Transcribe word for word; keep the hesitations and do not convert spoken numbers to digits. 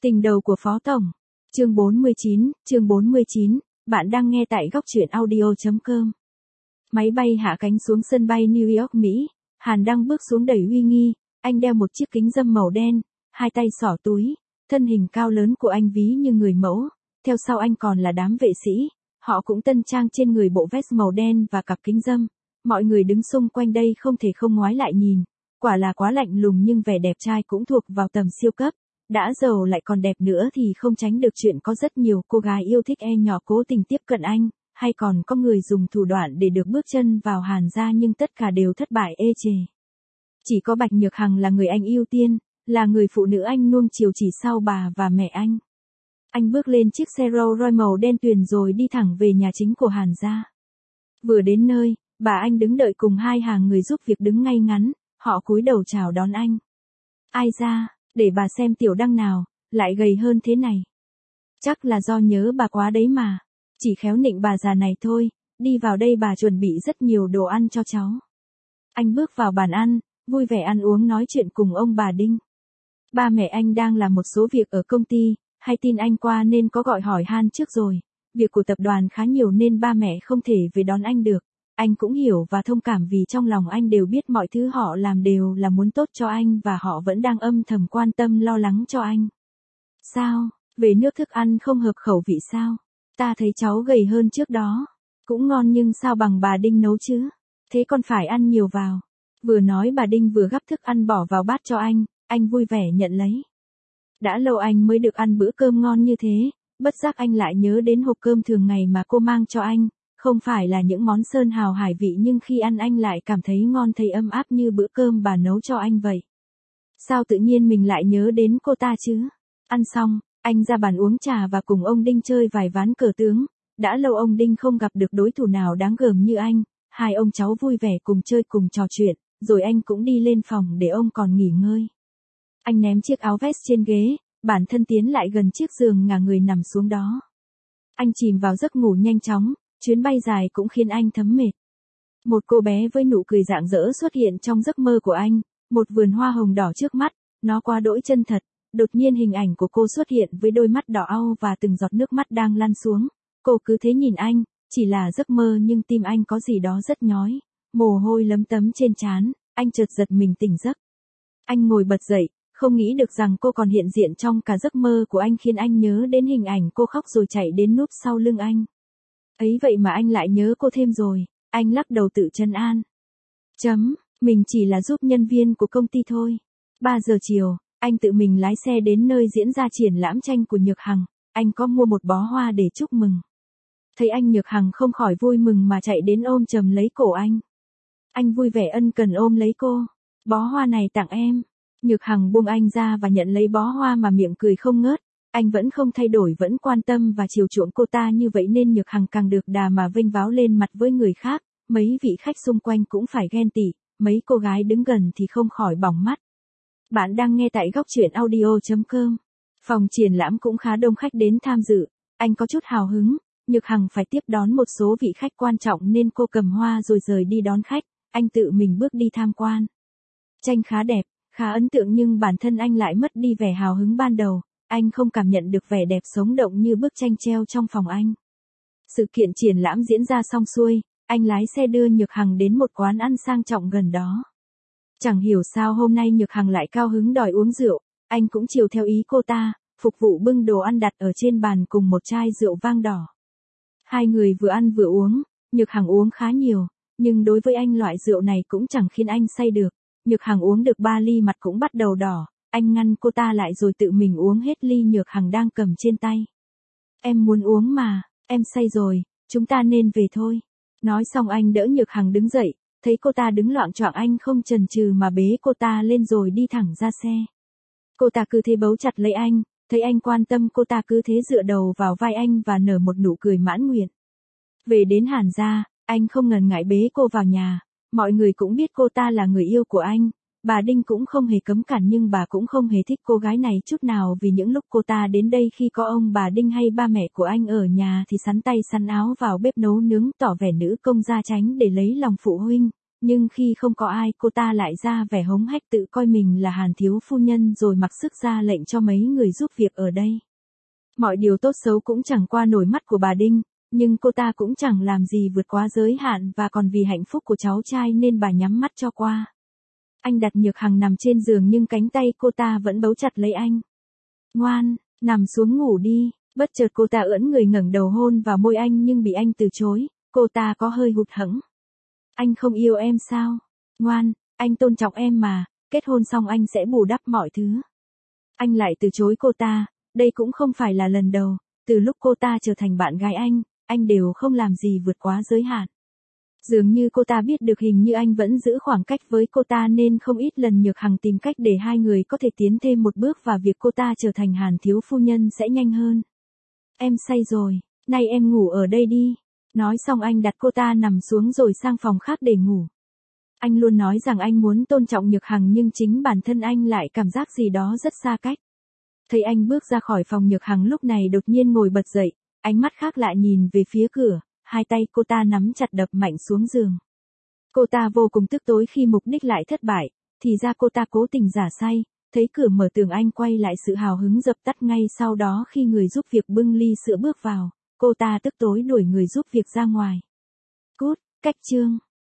Tình đầu của Phó Tổng. Chương bốn mươi chín, chương bốn mươi chín, bạn đang nghe tại góc truyện audio chấm com. Máy bay hạ cánh xuống sân bay New York, Mỹ. Hàn Đăng bước xuống đầy uy nghi, anh đeo một chiếc kính râm màu đen, hai tay xỏ túi, thân hình cao lớn của anh ví như người mẫu, theo sau anh còn là đám vệ sĩ, họ cũng tân trang trên người bộ vest màu đen và cặp kính râm. Mọi người đứng xung quanh đây không thể không ngoái lại nhìn, quả là quá lạnh lùng nhưng vẻ đẹp trai cũng thuộc vào tầm siêu cấp. Đã giàu lại còn đẹp nữa thì không tránh được chuyện có rất nhiều cô gái yêu thích e nhỏ cố tình tiếp cận anh, hay còn có người dùng thủ đoạn để được bước chân vào Hàn gia nhưng tất cả đều thất bại ê chề. Chỉ có Bạch Nhược Hằng là người anh ưu tiên, là người phụ nữ anh nuông chiều chỉ sau bà và mẹ anh. Anh bước lên chiếc xe Rolls Royce màu đen tuyền rồi đi thẳng về nhà chính của Hàn gia. Vừa đến nơi, bà anh đứng đợi cùng hai hàng người giúp việc đứng ngay ngắn, họ cúi đầu chào đón anh. Ai ra? Để bà xem Tiểu Đăng nào, lại gầy hơn thế này. Chắc là do nhớ bà quá đấy mà. Chỉ khéo nịnh bà già này thôi, đi vào đây bà chuẩn bị rất nhiều đồ ăn cho cháu. Anh bước vào bàn ăn, vui vẻ ăn uống nói chuyện cùng ông bà Đinh. Ba mẹ anh đang làm một số việc ở công ty, hay tin anh qua nên có gọi hỏi han trước rồi. Việc của tập đoàn khá nhiều nên ba mẹ không thể về đón anh được. Anh cũng hiểu và thông cảm vì trong lòng anh đều biết mọi thứ họ làm đều là muốn tốt cho anh và họ vẫn đang âm thầm quan tâm lo lắng cho anh. Sao, về nước thức ăn không hợp khẩu vị sao? Ta thấy cháu gầy hơn trước đó. Cũng ngon nhưng sao bằng bà Đinh nấu chứ? Thế con phải ăn nhiều vào. Vừa nói bà Đinh vừa gắp thức ăn bỏ vào bát cho anh, anh vui vẻ nhận lấy. Đã lâu anh mới được ăn bữa cơm ngon như thế, bất giác anh lại nhớ đến hộp cơm thường ngày mà cô mang cho anh. Không phải là những món sơn hào hải vị nhưng khi ăn anh lại cảm thấy ngon thấy ấm áp như bữa cơm bà nấu cho anh vậy. Sao tự nhiên mình lại nhớ đến cô ta chứ? Ăn xong, anh ra bàn uống trà và cùng ông Đinh chơi vài ván cờ tướng. Đã lâu ông Đinh không gặp được đối thủ nào đáng gờm như anh. Hai ông cháu vui vẻ cùng chơi cùng trò chuyện, rồi anh cũng đi lên phòng để ông còn nghỉ ngơi. Anh ném chiếc áo vest trên ghế, bản thân tiến lại gần chiếc giường ngả người nằm xuống đó. Anh chìm vào giấc ngủ nhanh chóng. Chuyến bay dài cũng khiến anh thấm mệt. Một cô bé với nụ cười rạng rỡ xuất hiện trong giấc mơ của anh, một vườn hoa hồng đỏ trước mắt, nó quá đỗi chân thật. Đột nhiên hình ảnh của cô xuất hiện với đôi mắt đỏ au và từng giọt nước mắt đang lăn xuống. Cô cứ thế nhìn anh, chỉ là giấc mơ nhưng tim anh có gì đó rất nhói. Mồ hôi lấm tấm trên trán, anh chợt giật mình tỉnh giấc. Anh ngồi bật dậy, không nghĩ được rằng cô còn hiện diện trong cả giấc mơ của anh khiến anh nhớ đến hình ảnh cô khóc rồi chạy đến núp sau lưng anh. Ấy vậy mà anh lại nhớ cô thêm rồi, anh lắc đầu tự trấn an. Chấm, mình chỉ là giúp nhân viên của công ty thôi. ba giờ chiều, anh tự mình lái xe đến nơi diễn ra triển lãm tranh của Nhược Hằng, anh có mua một bó hoa để chúc mừng. Thấy anh Nhược Hằng không khỏi vui mừng mà chạy đến ôm chầm lấy cổ anh. Anh vui vẻ ân cần ôm lấy cô. Bó hoa này tặng em. Nhược Hằng buông anh ra và nhận lấy bó hoa mà miệng cười không ngớt. Anh vẫn không thay đổi vẫn quan tâm và chiều chuộng cô ta như vậy nên Nhược Hằng càng được đà mà vênh váo lên mặt với người khác, mấy vị khách xung quanh cũng phải ghen tị, mấy cô gái đứng gần thì không khỏi bỏng mắt. Bạn đang nghe tại góc truyện audio chấm com. Phòng triển lãm cũng khá đông khách đến tham dự, anh có chút hào hứng, Nhược Hằng phải tiếp đón một số vị khách quan trọng nên cô cầm hoa rồi rời đi đón khách, anh tự mình bước đi tham quan. Tranh khá đẹp, khá ấn tượng nhưng bản thân anh lại mất đi vẻ hào hứng ban đầu. Anh không cảm nhận được vẻ đẹp sống động như bức tranh treo trong phòng anh. Sự kiện triển lãm diễn ra xong xuôi, anh lái xe đưa Nhược Hằng đến một quán ăn sang trọng gần đó. Chẳng hiểu sao hôm nay Nhược Hằng lại cao hứng đòi uống rượu, anh cũng chiều theo ý cô ta, phục vụ bưng đồ ăn đặt ở trên bàn cùng một chai rượu vang đỏ. Hai người vừa ăn vừa uống, Nhược Hằng uống khá nhiều, nhưng đối với anh loại rượu này cũng chẳng khiến anh say được. Nhược Hằng uống được ba ly mặt cũng bắt đầu đỏ. Anh ngăn cô ta lại rồi tự mình uống hết ly Nhược Hằng đang cầm trên tay. Em muốn uống mà, em say rồi, chúng ta nên về thôi. Nói xong anh đỡ Nhược Hằng đứng dậy, thấy cô ta đứng loạng choạng anh không chần chừ mà bế cô ta lên rồi đi thẳng ra xe. Cô ta cứ thế bấu chặt lấy anh, thấy anh quan tâm cô ta cứ thế dựa đầu vào vai anh và nở một nụ cười mãn nguyện. Về đến Hàn gia, anh không ngần ngại bế cô vào nhà, mọi người cũng biết cô ta là người yêu của anh. Bà Đinh cũng không hề cấm cản nhưng bà cũng không hề thích cô gái này chút nào vì những lúc cô ta đến đây khi có ông bà Đinh hay ba mẹ của anh ở nhà thì sắn tay sắn áo vào bếp nấu nướng tỏ vẻ nữ công gia tránh để lấy lòng phụ huynh, Nhưng khi không có ai, cô ta lại ra vẻ hống hách tự coi mình là Hàn thiếu phu nhân rồi mặc sức ra lệnh cho mấy người giúp việc ở đây. Mọi điều tốt xấu cũng chẳng qua nổi mắt của bà Đinh, nhưng cô ta cũng chẳng làm gì vượt quá giới hạn và còn vì hạnh phúc của cháu trai nên bà nhắm mắt cho qua. Anh đặt Nhược Hằng nằm trên giường nhưng cánh tay cô ta vẫn bấu chặt lấy anh. Ngoan, nằm xuống ngủ đi. Bất chợt cô ta ưỡn người ngẩng đầu hôn vào môi anh nhưng bị anh từ chối, cô ta có hơi hụt hẫng. Anh không yêu em sao? Ngoan, anh tôn trọng em mà, kết hôn xong anh sẽ bù đắp mọi thứ. Anh lại từ chối cô ta, đây cũng không phải là lần đầu, từ lúc cô ta trở thành bạn gái anh, anh đều không làm gì vượt quá giới hạn. Dường như cô ta biết được hình như anh vẫn giữ khoảng cách với cô ta nên không ít lần Nhược Hằng tìm cách để hai người có thể tiến thêm một bước và việc cô ta trở thành Hàn thiếu phu nhân sẽ nhanh hơn. Em say rồi, nay em ngủ ở đây đi. Nói xong anh đặt cô ta nằm xuống rồi sang phòng khác để ngủ. Anh luôn nói rằng anh muốn tôn trọng Nhược Hằng nhưng chính bản thân anh lại cảm giác gì đó rất xa cách. Thấy anh bước ra khỏi phòng, Nhược Hằng lúc này đột nhiên ngồi bật dậy, ánh mắt khác lạ nhìn về phía cửa, hai tay cô ta nắm chặt đập mạnh xuống giường. Cô ta vô cùng tức tối khi mục đích lại thất bại, thì ra cô ta cố tình giả say, thấy cửa mở tường anh quay lại sự hào hứng dập tắt ngay sau đó khi người giúp việc bưng ly sữa bước vào, cô ta tức tối đuổi người giúp việc ra ngoài. Cút, cách chương.